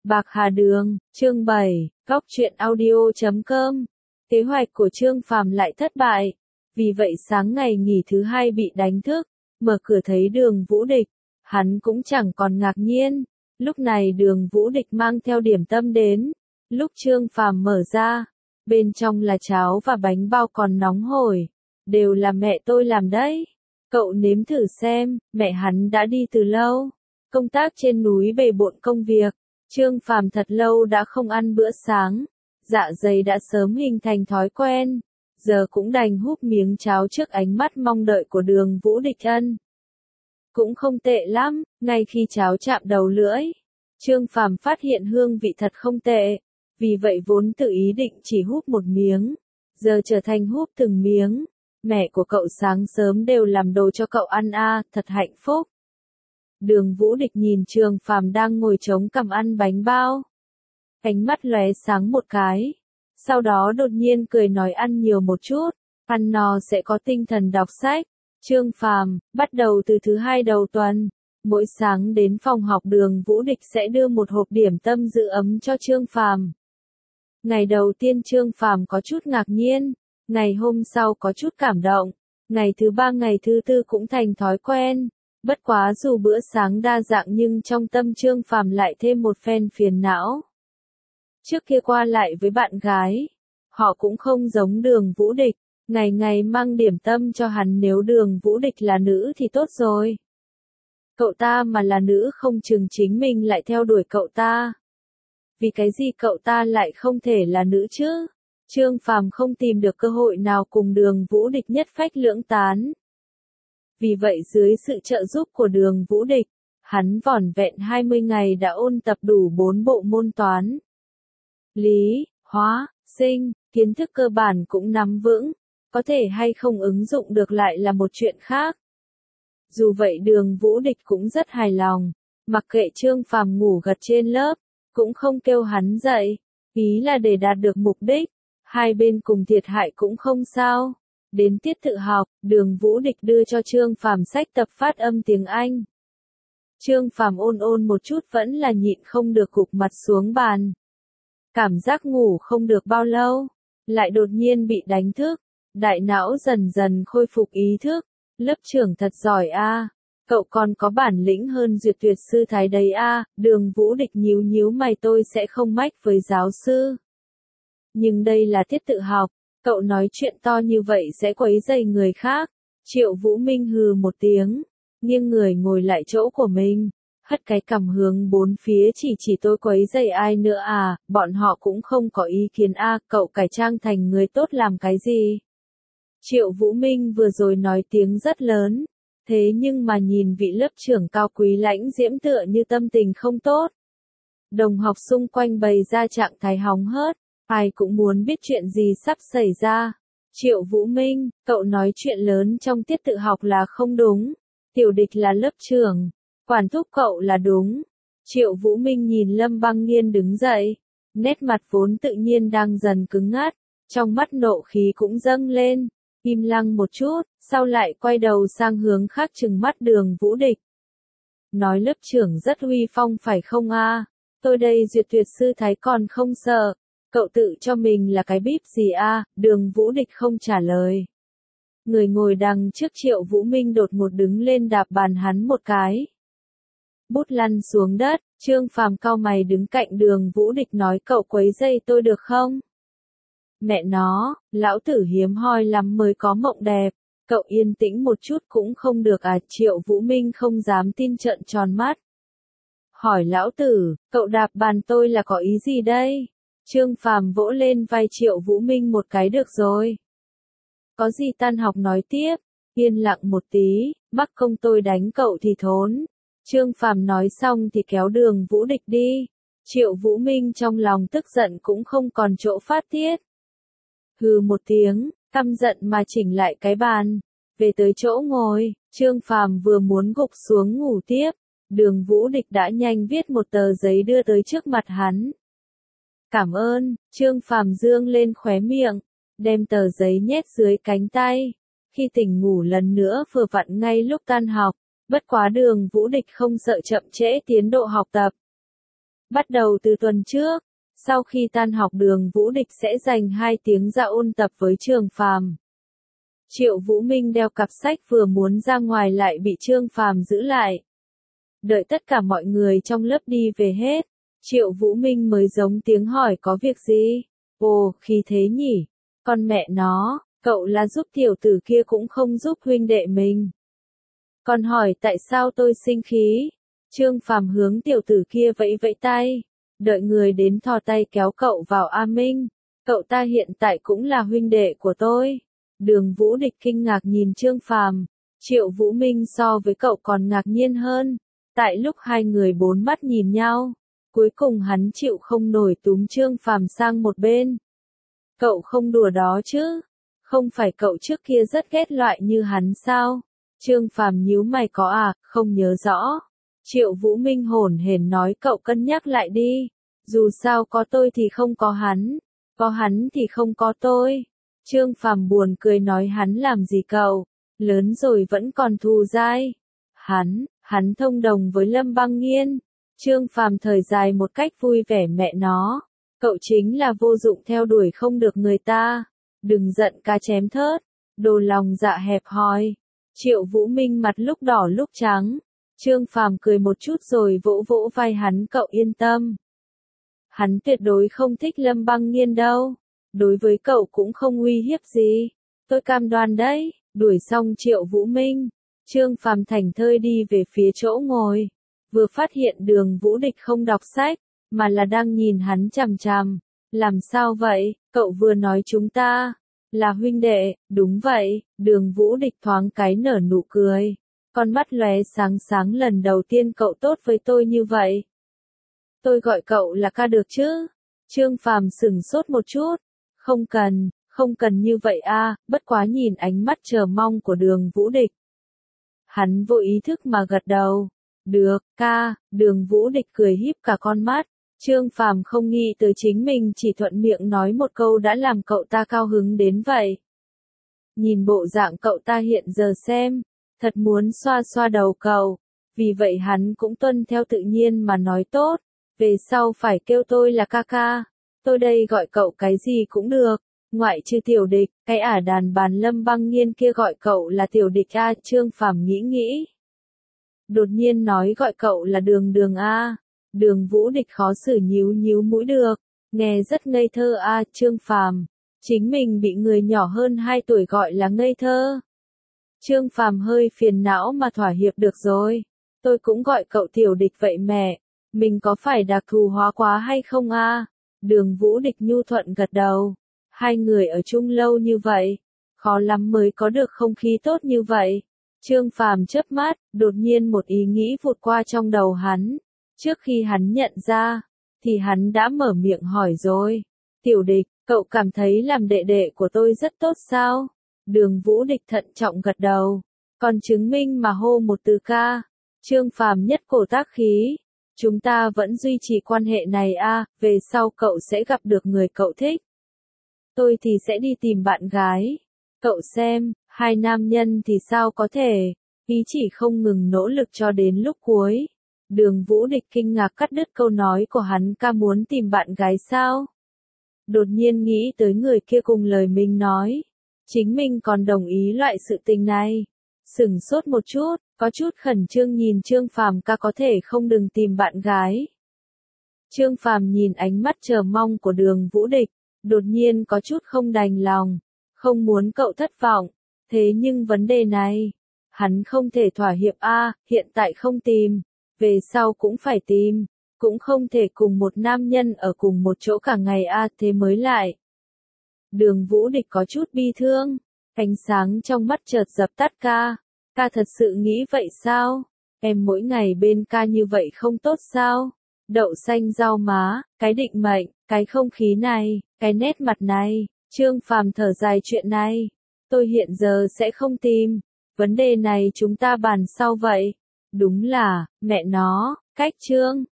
Bạc Hà Đường, chương 7, Góc truyện audio.com. Kế hoạch của Trương Phàm lại thất bại. Vì vậy sáng ngày nghỉ thứ hai bị đánh thức, mở cửa thấy Đường Vũ Địch, hắn cũng chẳng còn ngạc nhiên. Lúc này Đường Vũ Địch mang theo điểm tâm đến. Lúc Trương Phàm mở ra, bên trong là cháo và bánh bao còn nóng hổi. Đều là mẹ tôi làm đấy. Cậu nếm thử xem, mẹ hắn đã đi từ lâu. Công tác trên núi bề bộn công việc. Trương Phàm thật lâu đã không ăn bữa sáng, dạ dày đã sớm hình thành thói quen, giờ cũng đành húp miếng cháo trước ánh mắt mong đợi của Đường Vũ Địch Ân. Cũng không tệ lắm, ngay khi cháo chạm đầu lưỡi, Trương Phàm phát hiện hương vị thật không tệ, vì vậy vốn tự ý định chỉ húp một miếng, giờ trở thành húp từng miếng. Mẹ của cậu sáng sớm đều làm đồ cho cậu ăn à, thật hạnh phúc. Đường Vũ Địch nhìn Trương Phàm đang ngồi chống cằm ăn bánh bao. Ánh mắt lóe sáng một cái. Sau đó đột nhiên cười nói ăn nhiều một chút, ăn no sẽ có tinh thần đọc sách. Trương Phàm, bắt đầu từ thứ hai đầu tuần, mỗi sáng đến phòng học Đường Vũ Địch sẽ đưa một hộp điểm tâm giữ ấm cho Trương Phàm. Ngày đầu tiên Trương Phàm có chút ngạc nhiên, ngày hôm sau có chút cảm động, ngày thứ ba ngày thứ tư cũng thành thói quen. Bất quá dù bữa sáng đa dạng nhưng trong tâm Trương Phàm lại thêm một phen phiền não. Trước kia qua lại với bạn gái, họ cũng không giống Đường Vũ Địch, ngày ngày mang điểm tâm cho hắn. Nếu Đường Vũ Địch là nữ thì tốt rồi. Cậu ta mà là nữ không chừng chính mình lại theo đuổi cậu ta. Vì cái gì cậu ta lại không thể là nữ chứ? Trương Phàm không tìm được cơ hội nào cùng Đường Vũ Địch nhất phách lưỡng tán. Vì vậy dưới sự trợ giúp của Đường Vũ Địch, hắn vỏn vẹn 20 ngày đã ôn tập đủ 4 bộ môn toán. Lý, hóa, sinh, kiến thức cơ bản cũng nắm vững, có thể hay không ứng dụng được lại là một chuyện khác. Dù vậy Đường Vũ Địch cũng rất hài lòng, mặc kệ Trương Phàm ngủ gật trên lớp, cũng không kêu hắn dậy, ý là để đạt được mục đích, hai bên cùng thiệt hại cũng không sao. Đến tiết tự học, Đường Vũ Địch đưa cho Trương Phàm sách tập phát âm tiếng Anh. Trương Phàm ôn ôn một chút vẫn là nhịn không được gục mặt xuống bàn. Cảm giác ngủ không được bao lâu, lại đột nhiên bị đánh thức, đại não dần dần khôi phục ý thức. Lớp trưởng thật giỏi a, cậu còn có bản lĩnh hơn Duyệt Tuyệt sư thái đấy a. Đường Vũ Địch nhíu nhíu mày, tôi sẽ không mách với giáo sư. Nhưng đây là tiết tự học. Cậu nói chuyện to như vậy sẽ quấy rầy người khác. Triệu Vũ Minh hừ một tiếng, nghiêng người ngồi lại chỗ của mình, hất cái cằm hướng bốn phía, chỉ tôi quấy rầy ai nữa à, bọn họ cũng không có ý kiến a, cậu cải trang thành người tốt làm cái gì? Triệu Vũ Minh vừa rồi nói tiếng rất lớn, thế nhưng mà nhìn vị lớp trưởng cao quý lãnh diễm tựa như tâm tình không tốt. Đồng học xung quanh bày ra trạng thái hóng hớt. Ai cũng muốn biết chuyện gì sắp xảy ra. Triệu Vũ Minh, cậu nói chuyện lớn trong tiết tự học là không đúng. Tiểu Địch là lớp trưởng, quản thúc cậu là đúng. Triệu Vũ Minh nhìn Lâm Băng Nghiên đứng dậy, nét mặt vốn tự nhiên đang dần cứng ngắt, trong mắt nộ khí cũng dâng lên, im lặng một chút, sau lại quay đầu sang hướng khác trừng mắt Đường Vũ Địch. Nói lớp trưởng rất uy phong phải không a? Tôi đây Duyệt Tuyệt sư thái còn không sợ. Cậu tự cho mình là cái bíp gì a? Đường Vũ Địch không trả lời. Người ngồi đằng trước Triệu Vũ Minh đột ngột đứng lên đạp bàn hắn một cái. Bút lăn xuống đất, Trương Phàm cau mày đứng cạnh Đường Vũ Địch nói cậu quấy rầy tôi được không? Mẹ nó, lão tử hiếm hoi lắm mới có mộng đẹp, cậu yên tĩnh một chút cũng không được à? Triệu Vũ Minh không dám tin trợn tròn mắt. Hỏi lão tử, cậu đạp bàn tôi là có ý gì đây? Trương Phàm vỗ lên vai Triệu Vũ Minh một cái, được rồi. Có gì tan học nói tiếp, yên lặng một tí, mắc công tôi đánh cậu thì thốn. Trương Phàm nói xong thì kéo Đường Vũ Địch đi. Triệu Vũ Minh trong lòng tức giận cũng không còn chỗ phát tiết. Hừ một tiếng, căm giận mà chỉnh lại cái bàn, về tới chỗ ngồi. Trương Phàm vừa muốn gục xuống ngủ tiếp, Đường Vũ Địch đã nhanh viết một tờ giấy đưa tới trước mặt hắn. Cảm ơn, Trương Phàm dương lên khóe miệng, đem tờ giấy nhét dưới cánh tay. Khi tỉnh ngủ lần nữa vừa vặn ngay lúc tan học, bất quá Đường Vũ Địch không sợ chậm trễ tiến độ học tập. Bắt đầu từ tuần trước, sau khi tan học Đường Vũ Địch sẽ dành 2 tiếng ra ôn tập với Trương Phàm. Triệu Vũ Minh đeo cặp sách vừa muốn ra ngoài lại bị Trương Phàm giữ lại. Đợi tất cả mọi người trong lớp đi về hết, Triệu Vũ Minh mới giống tiếng hỏi có việc gì? Ồ, khí thế nhỉ? Con mẹ nó, cậu là giúp tiểu tử kia cũng không giúp huynh đệ mình. Còn hỏi tại sao tôi sinh khí? Trương Phàm hướng tiểu tử kia vẫy vẫy tay, đợi người đến thò tay kéo cậu vào. A Minh, cậu ta hiện tại cũng là huynh đệ của tôi. Đường Vũ Địch kinh ngạc nhìn Trương Phàm, Triệu Vũ Minh so với cậu còn ngạc nhiên hơn. Tại lúc hai người bốn mắt nhìn nhau, cuối cùng hắn chịu không nổi túm Trương Phàm sang một bên. Cậu không đùa đó chứ? Không phải cậu trước kia rất ghét loại như hắn sao? Trương Phàm nhíu mày có à, không nhớ rõ. Triệu Vũ Minh hổn hển nói cậu cân nhắc lại đi. Dù sao có tôi thì không có hắn. Có hắn thì không có tôi. Trương Phàm buồn cười nói hắn làm gì cậu? Lớn rồi vẫn còn thù dai. Hắn thông đồng với Lâm Băng Nghiên. Trương Phàm thời dài một cách vui vẻ mẹ nó. Cậu chính là vô dụng theo đuổi không được người ta. Đừng giận cá chém thớt. Đồ lòng dạ hẹp hòi. Triệu Vũ Minh mặt lúc đỏ lúc trắng. Trương Phàm cười một chút rồi vỗ vỗ vai hắn cậu yên tâm. Hắn tuyệt đối không thích Lâm Băng Nghiên đâu. Đối với cậu cũng không uy hiếp gì. Tôi cam đoan đấy. Đuổi xong Triệu Vũ Minh, Trương Phàm thảnh thơi đi về phía chỗ ngồi. Vừa phát hiện Đường Vũ Địch không đọc sách, mà là đang nhìn hắn chằm chằm. Làm sao vậy, cậu vừa nói chúng ta là huynh đệ? Đúng vậy. Đường Vũ Địch thoáng cái nở nụ cười. Con mắt lóe sáng sáng, lần đầu tiên cậu tốt với tôi như vậy. Tôi gọi cậu là ca được chứ? Trương Phàm sửng sốt một chút. Không cần như vậy a, bất quá nhìn ánh mắt chờ mong của Đường Vũ Địch. Hắn vô ý thức mà gật đầu. Được, ca. Đường Vũ Địch cười híp cả con mắt. Trương Phàm không nghĩ tới chính mình chỉ thuận miệng nói một câu đã làm cậu ta cao hứng đến vậy. Nhìn bộ dạng cậu ta hiện giờ xem, thật muốn xoa xoa đầu cậu. Vì vậy hắn cũng tuân theo tự nhiên mà nói tốt. Về sau phải kêu tôi là ca ca. Tôi đây gọi cậu cái gì cũng được. Ngoại trừ Tiểu Địch, cái đàn bàn Lâm Băng Nghiên kia gọi cậu là Tiểu Địch a. Trương Phàm nghĩ. Đột nhiên nói gọi cậu là Đường Đường a. Đường Vũ Địch khó xử nhíu mũi được. Nghe rất ngây thơ a. Trương Phàm. Chính mình bị người nhỏ hơn 2 tuổi gọi là ngây thơ. Trương Phàm hơi phiền não mà thỏa hiệp được rồi. Tôi cũng gọi cậu Tiểu Địch vậy mẹ. Mình có phải đặc thù hóa quá hay không a? Đường Vũ Địch nhu thuận gật đầu. Hai người ở chung lâu như vậy, khó lắm mới có được không khí tốt như vậy. Trương Phàm chớp mắt, đột nhiên một ý nghĩ vụt qua trong đầu hắn. Trước khi hắn nhận ra, thì hắn đã mở miệng hỏi rồi. Tiểu Địch, cậu cảm thấy làm đệ đệ của tôi rất tốt sao? Đường Vũ Địch thận trọng gật đầu. Còn chứng minh mà hô một từ ca. Trương Phàm nhất cổ tác khí. Chúng ta vẫn duy trì quan hệ này a, về sau cậu sẽ gặp được người cậu thích. Tôi thì sẽ đi tìm bạn gái. Cậu xem, hai nam nhân thì sao có thể, ý chỉ không ngừng nỗ lực cho đến lúc cuối. Đường Vũ Địch kinh ngạc cắt đứt câu nói của hắn, ca muốn tìm bạn gái sao? Đột nhiên nghĩ tới người kia cùng lời mình nói. Chính mình còn đồng ý loại sự tình này. Sửng sốt một chút, có chút khẩn trương nhìn Trương Phàm, ca có thể không đừng tìm bạn gái. Trương Phàm nhìn ánh mắt chờ mong của Đường Vũ Địch. Đột nhiên có chút không đành lòng, không muốn cậu thất vọng, thế nhưng vấn đề này, hắn không thể thỏa hiệp a, hiện tại không tìm, về sau cũng phải tìm, cũng không thể cùng một nam nhân ở cùng một chỗ cả ngày a, thế mới lại. Đường Vũ Địch có chút bi thương, ánh sáng trong mắt chợt dập tắt. Ca thật sự nghĩ vậy sao? Em mỗi ngày bên ca như vậy không tốt sao? Đậu xanh rau má, cái định mệnh, cái không khí này, cái nét mặt này. Trương Phàm thở dài, chuyện này tôi hiện giờ sẽ không tìm, vấn đề này chúng ta bàn sau vậy. Đúng là, mẹ nó, cách Trương